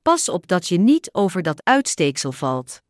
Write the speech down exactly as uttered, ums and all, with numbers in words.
Pas op dat je niet over dat uitsteeksel valt.